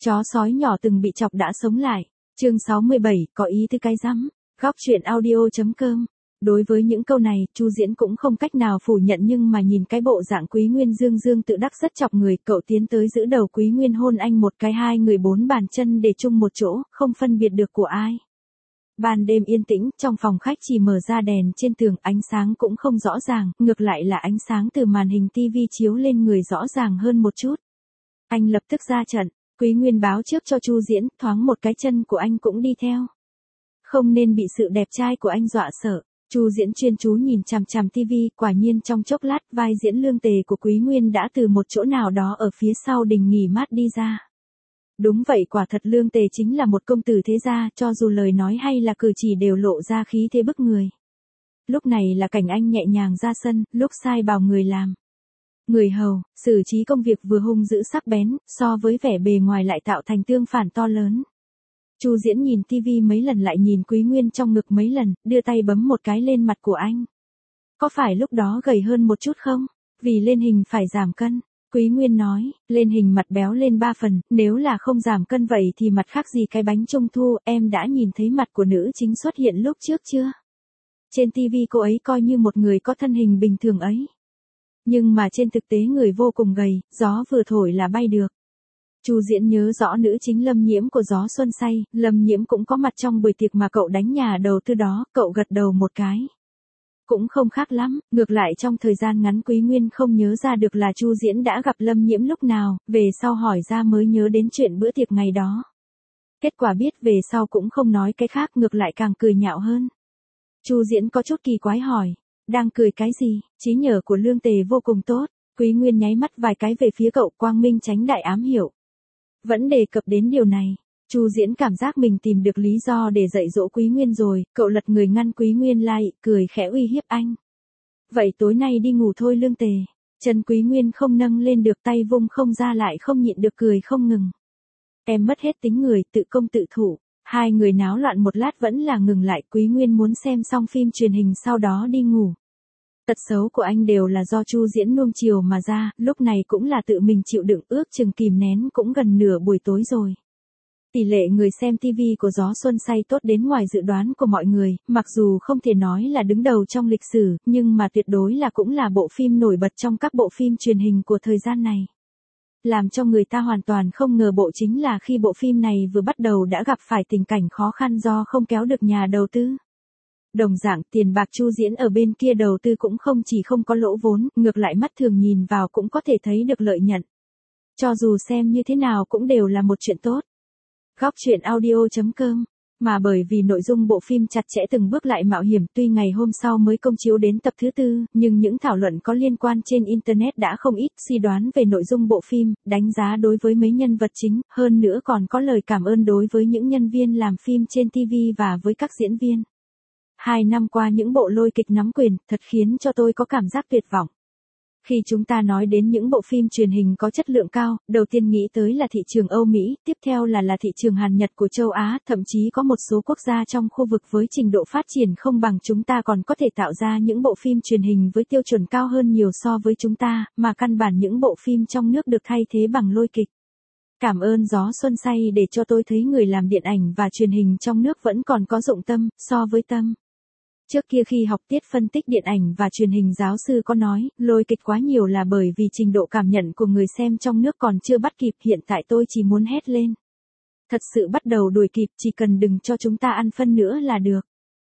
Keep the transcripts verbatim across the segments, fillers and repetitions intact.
Chó sói nhỏ từng bị chọc đã sống lại. Chương sáu mươi bảy, có ý tứ cái rắm. Góc truyện audio chấm com. Đối với những câu này, Chu Diễn cũng không cách nào phủ nhận, nhưng mà nhìn cái bộ dạng Quý Nguyên dương dương tự đắc rất chọc người, cậu tiến tới giữ đầu Quý Nguyên hôn anh một cái, hai người bốn bàn chân để chung một chỗ, không phân biệt được của ai. Ban đêm yên tĩnh, trong phòng khách chỉ mở ra đèn trên tường, ánh sáng cũng không rõ ràng, ngược lại là ánh sáng từ màn hình tivi chiếu lên người rõ ràng hơn một chút. Anh lập tức ra trận, Quý Nguyên báo trước cho Chu Diễn, thoáng một cái chân của anh cũng đi theo. Không nên bị sự đẹp trai của anh dọa sợ. Chu Diễn chuyên chú nhìn chằm chằm tivi, quả nhiên trong chốc lát, vai diễn lương tề của Quý Nguyên đã từ một chỗ nào đó ở phía sau đình nghỉ mát đi ra. Đúng vậy, quả thật lương tề chính là một công tử thế gia, cho dù lời nói hay là cử chỉ đều lộ ra khí thế bức người. Lúc này là cảnh anh nhẹ nhàng ra sân, lúc sai bảo người làm. Người hầu, xử trí công việc vừa hung dữ sắc bén, so với vẻ bề ngoài lại tạo thành tương phản to lớn. Chu Diễn nhìn tivi mấy lần, lại nhìn Quý Nguyên trong ngực mấy lần, đưa tay bấm một cái lên mặt của anh. Có phải lúc đó gầy hơn một chút không? Vì lên hình phải giảm cân. Quý Nguyên nói, lên hình mặt béo lên ba phần, nếu là không giảm cân vậy thì mặt khác gì cái bánh trung thu. Em đã nhìn thấy mặt của nữ chính xuất hiện lúc trước chưa? Trên tivi cô ấy coi như một người có thân hình bình thường ấy. Nhưng mà trên thực tế người vô cùng gầy, gió vừa thổi là bay được. Chu Diễn nhớ rõ nữ chính Lâm Nhiễm của Gió Xuân Say, Lâm Nhiễm cũng có mặt trong buổi tiệc mà cậu đánh nhà đầu tư đó, cậu gật đầu một cái. Cũng không khác lắm, ngược lại trong thời gian ngắn Quý Nguyên không nhớ ra được là Chu Diễn đã gặp Lâm Nhiễm lúc nào, về sau hỏi ra mới nhớ đến chuyện bữa tiệc ngày đó. Kết quả biết về sau cũng không nói cái khác, ngược lại càng cười nhạo hơn. Chu Diễn có chút kỳ quái hỏi, đang cười cái gì? Trí nhớ của lương tề vô cùng tốt. Quý Nguyên nháy mắt vài cái về phía cậu, quang minh tránh đại ám hiểu. Vẫn đề cập đến điều này, Chu Diễn cảm giác mình tìm được lý do để dạy dỗ Quý Nguyên rồi, cậu lật người ngăn Quý Nguyên lại, cười khẽ uy hiếp anh. Vậy tối nay đi ngủ thôi lương tề. Chân Quý Nguyên không nâng lên được, tay vung không ra, lại không nhịn được cười không ngừng. Em mất hết tính người, tự công tự thủ. Hai người náo loạn một lát vẫn là ngừng lại, Quý Nguyên muốn xem xong phim truyền hình sau đó đi ngủ. Tật xấu của anh đều là do Chu Diễn nuông chiều mà ra, lúc này cũng là tự mình chịu đựng, ước chừng kìm nén cũng gần nửa buổi tối rồi. Tỷ lệ người xem tivi của Gió Xuân Say tốt đến ngoài dự đoán của mọi người, mặc dù không thể nói là đứng đầu trong lịch sử, nhưng mà tuyệt đối là cũng là bộ phim nổi bật trong các bộ phim truyền hình của thời gian này. Làm cho người ta hoàn toàn không ngờ bộ chính là khi bộ phim này vừa bắt đầu đã gặp phải tình cảnh khó khăn do không kéo được nhà đầu tư. Đồng dạng, tiền bạc Chu Diễn ở bên kia đầu tư cũng không chỉ không có lỗ vốn, ngược lại mắt thường nhìn vào cũng có thể thấy được lợi nhuận. Cho dù xem như thế nào cũng đều là một chuyện tốt. Góc truyện audio chấm com. Mà bởi vì nội dung bộ phim chặt chẽ từng bước lại mạo hiểm, tuy ngày hôm sau mới công chiếu đến tập thứ tư, nhưng những thảo luận có liên quan trên Internet đã không ít, suy đoán về nội dung bộ phim, đánh giá đối với mấy nhân vật chính, hơn nữa còn có lời cảm ơn đối với những nhân viên làm phim trên tivi và với các diễn viên. Hai năm qua những bộ lôi kịch nắm quyền, thật khiến cho tôi có cảm giác tuyệt vọng. Khi chúng ta nói đến những bộ phim truyền hình có chất lượng cao, đầu tiên nghĩ tới là thị trường Âu Mỹ, tiếp theo là là thị trường Hàn Nhật của châu Á, thậm chí có một số quốc gia trong khu vực với trình độ phát triển không bằng chúng ta còn có thể tạo ra những bộ phim truyền hình với tiêu chuẩn cao hơn nhiều so với chúng ta, mà căn bản những bộ phim trong nước được thay thế bằng lôi kịch. Cảm ơn Gió Xuân Say để cho tôi thấy người làm điện ảnh và truyền hình trong nước vẫn còn có dụng tâm, so với tâm. Trước kia khi học tiết phân tích điện ảnh và truyền hình giáo sư có nói, lôi kịch quá nhiều là bởi vì trình độ cảm nhận của người xem trong nước còn chưa bắt kịp, hiện tại tôi chỉ muốn hét lên. Thật sự bắt đầu đuổi kịp, chỉ cần đừng cho chúng ta ăn phân nữa là được.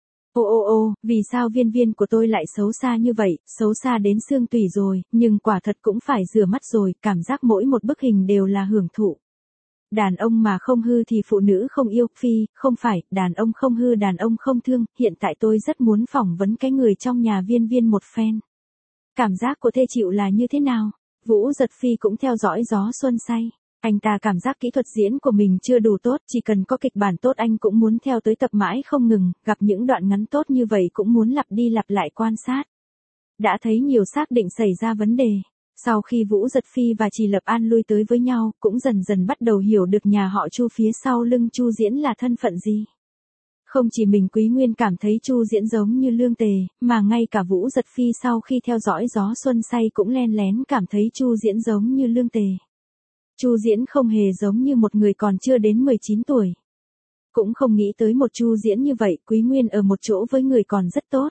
Ô ô ô, vì sao viên viên của tôi lại xấu xa như vậy, xấu xa đến xương tủy rồi, nhưng quả thật cũng phải rửa mắt rồi, cảm giác mỗi một bức hình đều là hưởng thụ. Đàn ông mà không hư thì phụ nữ không yêu, phi, không phải, đàn ông không hư đàn ông không thương, hiện tại tôi rất muốn phỏng vấn cái người trong nhà viên viên một phen. Cảm giác của thê chịu là như thế nào? Vũ Giật Phi cũng theo dõi Gió Xuân Say. Anh ta cảm giác kỹ thuật diễn của mình chưa đủ tốt, chỉ cần có kịch bản tốt anh cũng muốn theo tới tập mãi không ngừng, gặp những đoạn ngắn tốt như vậy cũng muốn lặp đi lặp lại quan sát. Đã thấy nhiều xác định xảy ra vấn đề. Sau khi Vũ Giật Phi và Trì Lập An lui tới với nhau, cũng dần dần bắt đầu hiểu được nhà họ Chu phía sau lưng Chu Diễn là thân phận gì. Không chỉ mình Quý Nguyên cảm thấy Chu Diễn giống như lương tề, mà ngay cả Vũ Giật Phi sau khi theo dõi Gió Xuân Say cũng len lén cảm thấy Chu Diễn giống như lương tề. Chu Diễn không hề giống như một người còn chưa đến mười chín tuổi. Cũng không nghĩ tới một Chu Diễn như vậy, Quý Nguyên ở một chỗ với người còn rất tốt.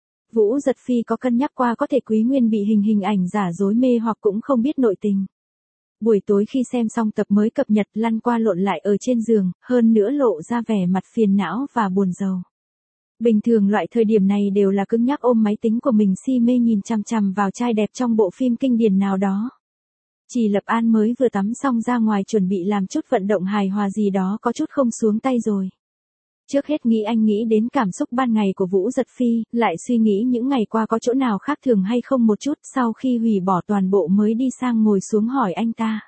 Vũ Giật Phi có cân nhắc qua có thể Quý Nguyên bị hình hình ảnh giả dối mê hoặc cũng không biết nội tình. Buổi tối khi xem xong tập mới cập nhật lăn qua lộn lại ở trên giường, hơn nữa lộ ra vẻ mặt phiền não và buồn rầu. Bình thường loại thời điểm này đều là cứng nhắc ôm máy tính của mình si mê nhìn chằm chằm vào trai đẹp trong bộ phim kinh điển nào đó. Chỉ Lập An mới vừa tắm xong ra ngoài chuẩn bị làm chút vận động hài hòa gì đó có chút không xuống tay rồi. Trước hết nghĩ anh nghĩ đến cảm xúc ban ngày của Vũ Giật Phi, lại suy nghĩ những ngày qua có chỗ nào khác thường hay không một chút, sau khi hủy bỏ toàn bộ mới đi sang ngồi xuống hỏi anh ta.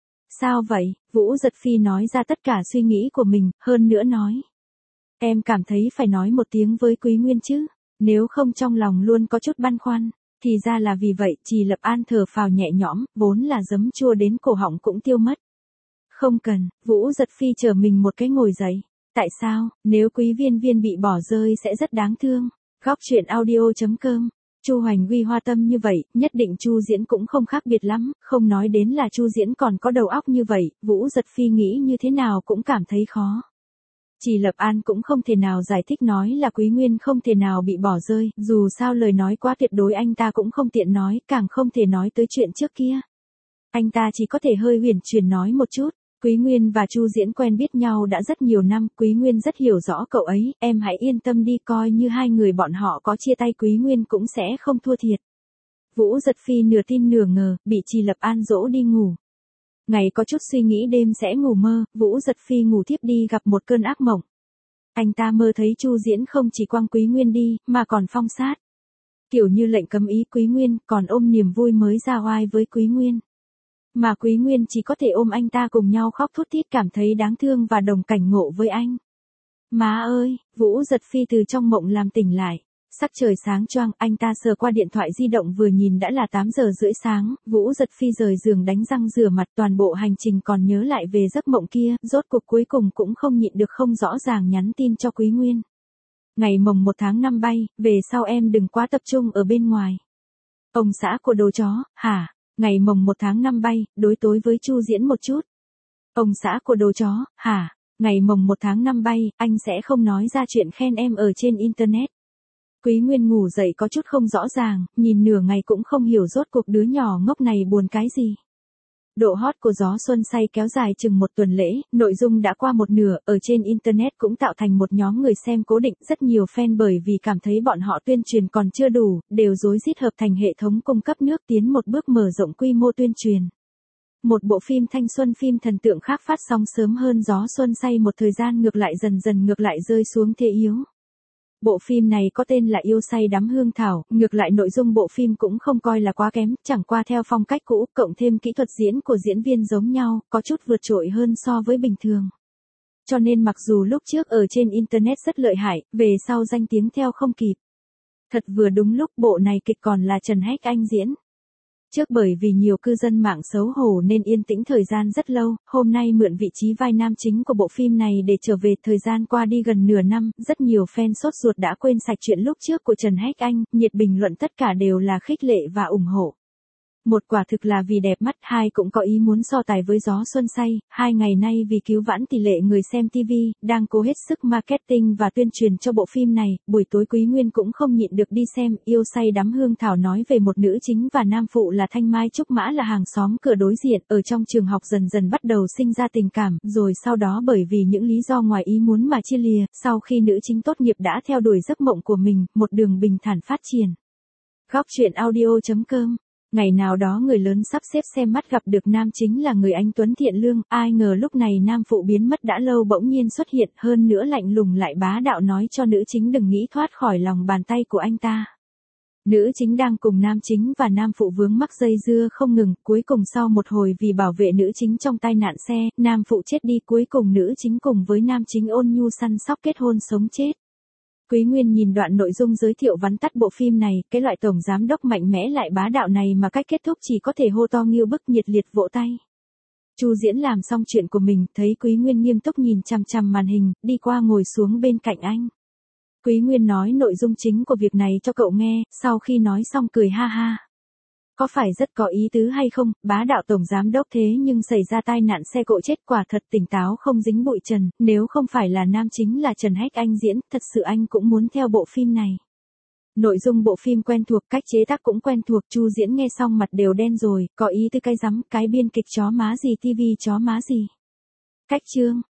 Sao vậy? Vũ Giật Phi nói ra tất cả suy nghĩ của mình, hơn nữa nói. Em cảm thấy phải nói một tiếng với Quý Nguyên chứ, nếu không trong lòng luôn có chút băn khoăn. Thì ra là vì vậy, Trì Lập An thở phào nhẹ nhõm, vốn là giấm chua đến cổ họng cũng tiêu mất. Không cần, Vũ Giật Phi chờ mình một cái ngồi dậy. Tại sao, nếu Quý Viên Viên bị bỏ rơi sẽ rất đáng thương. Góc truyện audio chấm com. Chu Hoành Huy hoa tâm như vậy, nhất định Chu Diễn cũng không khác biệt lắm, không nói đến là Chu Diễn còn có đầu óc như vậy, Vũ Giật Phi nghĩ như thế nào cũng cảm thấy khó. Trì Lập An cũng không thể nào giải thích nói là Quý Nguyên không thể nào bị bỏ rơi, dù sao lời nói quá tuyệt đối anh ta cũng không tiện nói, càng không thể nói tới chuyện trước kia. Anh ta chỉ có thể hơi huyền chuyển nói một chút. Quý Nguyên và Chu Diễn quen biết nhau đã rất nhiều năm, Quý Nguyên rất hiểu rõ cậu ấy, em hãy yên tâm đi, coi như hai người bọn họ có chia tay Quý Nguyên cũng sẽ không thua thiệt. Vũ Giật Phi nửa tin nửa ngờ, bị Trì Lập An dỗ đi ngủ. Ngày có chút suy nghĩ đêm sẽ ngủ mơ, Vũ Giật Phi ngủ thiếp đi gặp một cơn ác mộng. Anh ta mơ thấy Chu Diễn không chỉ quăng Quý Nguyên đi, mà còn phong sát. Kiểu như lệnh cấm ý Quý Nguyên, còn ôm niềm vui mới ra oai với Quý Nguyên. Mà Quý Nguyên chỉ có thể ôm anh ta cùng nhau khóc thút thít cảm thấy đáng thương và đồng cảnh ngộ với anh. Má ơi, Vũ Giật Phi từ trong mộng làm tỉnh lại. Sắc trời sáng choang, anh ta sờ qua điện thoại di động vừa nhìn đã là tám giờ rưỡi sáng, Vũ Giật Phi rời giường đánh răng rửa mặt toàn bộ hành trình còn nhớ lại về giấc mộng kia, rốt cuộc cuối cùng cũng không nhịn được không rõ ràng nhắn tin cho Quý Nguyên. Ngày mồng một tháng năm bay, về sau em đừng quá tập trung ở bên ngoài. Ông xã của đồ chó, hả? Ngày mồng một tháng năm bay, đối tối với Chu Diễn một chút. Ông xã của đồ chó, hả? Ngày mồng một tháng năm bay, anh sẽ không nói ra chuyện khen em ở trên internet. Quý Nguyên ngủ dậy có chút không rõ ràng, nhìn nửa ngày cũng không hiểu rốt cuộc đứa nhỏ ngốc này buồn cái gì. Độ hot của Gió Xuân Say kéo dài chừng một tuần lễ, nội dung đã qua một nửa, ở trên Internet cũng tạo thành một nhóm người xem cố định, rất nhiều fan bởi vì cảm thấy bọn họ tuyên truyền còn chưa đủ, đều rối rít hợp thành hệ thống cung cấp nước tiến một bước mở rộng quy mô tuyên truyền. Một bộ phim thanh xuân phim thần tượng khác phát sóng sớm hơn Gió Xuân Say một thời gian ngược lại dần dần ngược lại rơi xuống thế yếu. Bộ phim này có tên là Yêu Say Đắm Hương Thảo, ngược lại nội dung bộ phim cũng không coi là quá kém, chẳng qua theo phong cách cũ, cộng thêm kỹ thuật diễn của diễn viên giống nhau, có chút vượt trội hơn so với bình thường. Cho nên mặc dù lúc trước ở trên Internet rất lợi hại, về sau danh tiếng theo không kịp. Thật vừa đúng lúc bộ này kịch còn là Trần Hách Anh diễn. Trước bởi vì nhiều cư dân mạng xấu hổ nên yên tĩnh thời gian rất lâu, hôm nay mượn vị trí vai nam chính của bộ phim này để trở về thời gian qua đi gần nửa năm, rất nhiều fan sốt ruột đã quên sạch chuyện lúc trước của Trần Hách Anh, nhiệt bình luận tất cả đều là khích lệ và ủng hộ. Một quả thực là vì đẹp mắt, hai cũng có ý muốn so tài với Gió Xuân Say, hai ngày nay vì cứu vãn tỷ lệ người xem ti vi, đang cố hết sức marketing và tuyên truyền cho bộ phim này, buổi tối Quý Nguyên cũng không nhịn được đi xem, Yêu Say Đắm Hương Thảo nói về một nữ chính và nam phụ là Thanh Mai Trúc Mã là hàng xóm cửa đối diện, ở trong trường học dần dần bắt đầu sinh ra tình cảm, rồi sau đó bởi vì những lý do ngoài ý muốn mà chia lìa, sau khi nữ chính tốt nghiệp đã theo đuổi giấc mộng của mình, một đường bình thản phát triển. Góc truyện audio chấm com. Ngày nào đó người lớn sắp xếp xem mắt gặp được nam chính là người anh tuấn thiện lương, ai ngờ lúc này nam phụ biến mất đã lâu bỗng nhiên xuất hiện, hơn nữa lạnh lùng lại bá đạo nói cho nữ chính đừng nghĩ thoát khỏi lòng bàn tay của anh ta. Nữ chính đang cùng nam chính và nam phụ vướng mắc dây dưa không ngừng, cuối cùng sau một hồi vì bảo vệ nữ chính trong tai nạn xe, nam phụ chết đi, cuối cùng nữ chính cùng với nam chính ôn nhu săn sóc kết hôn sống chết. Quý Nguyên nhìn đoạn nội dung giới thiệu vắn tắt bộ phim này, cái loại tổng giám đốc mạnh mẽ lại bá đạo này mà cách kết thúc chỉ có thể hô to nghiêu bức nhiệt liệt vỗ tay. Chu Diễn làm xong chuyện của mình, thấy Quý Nguyên nghiêm túc nhìn chằm chằm màn hình, đi qua ngồi xuống bên cạnh anh. Quý Nguyên nói nội dung chính của việc này cho cậu nghe, sau khi nói xong cười ha ha. Có phải rất có ý tứ hay không, bá đạo tổng giám đốc thế nhưng xảy ra tai nạn xe cộ chết, quả thật tỉnh táo không dính bụi trần, nếu không phải là nam chính là Trần Hách Anh diễn, thật sự anh cũng muốn theo bộ phim này. Nội dung bộ phim quen thuộc, cách chế tác cũng quen thuộc, Chu Diễn nghe xong mặt đều đen rồi, có ý tứ cái rắm, cái biên kịch chó má gì, tivi chó má gì. Cách chương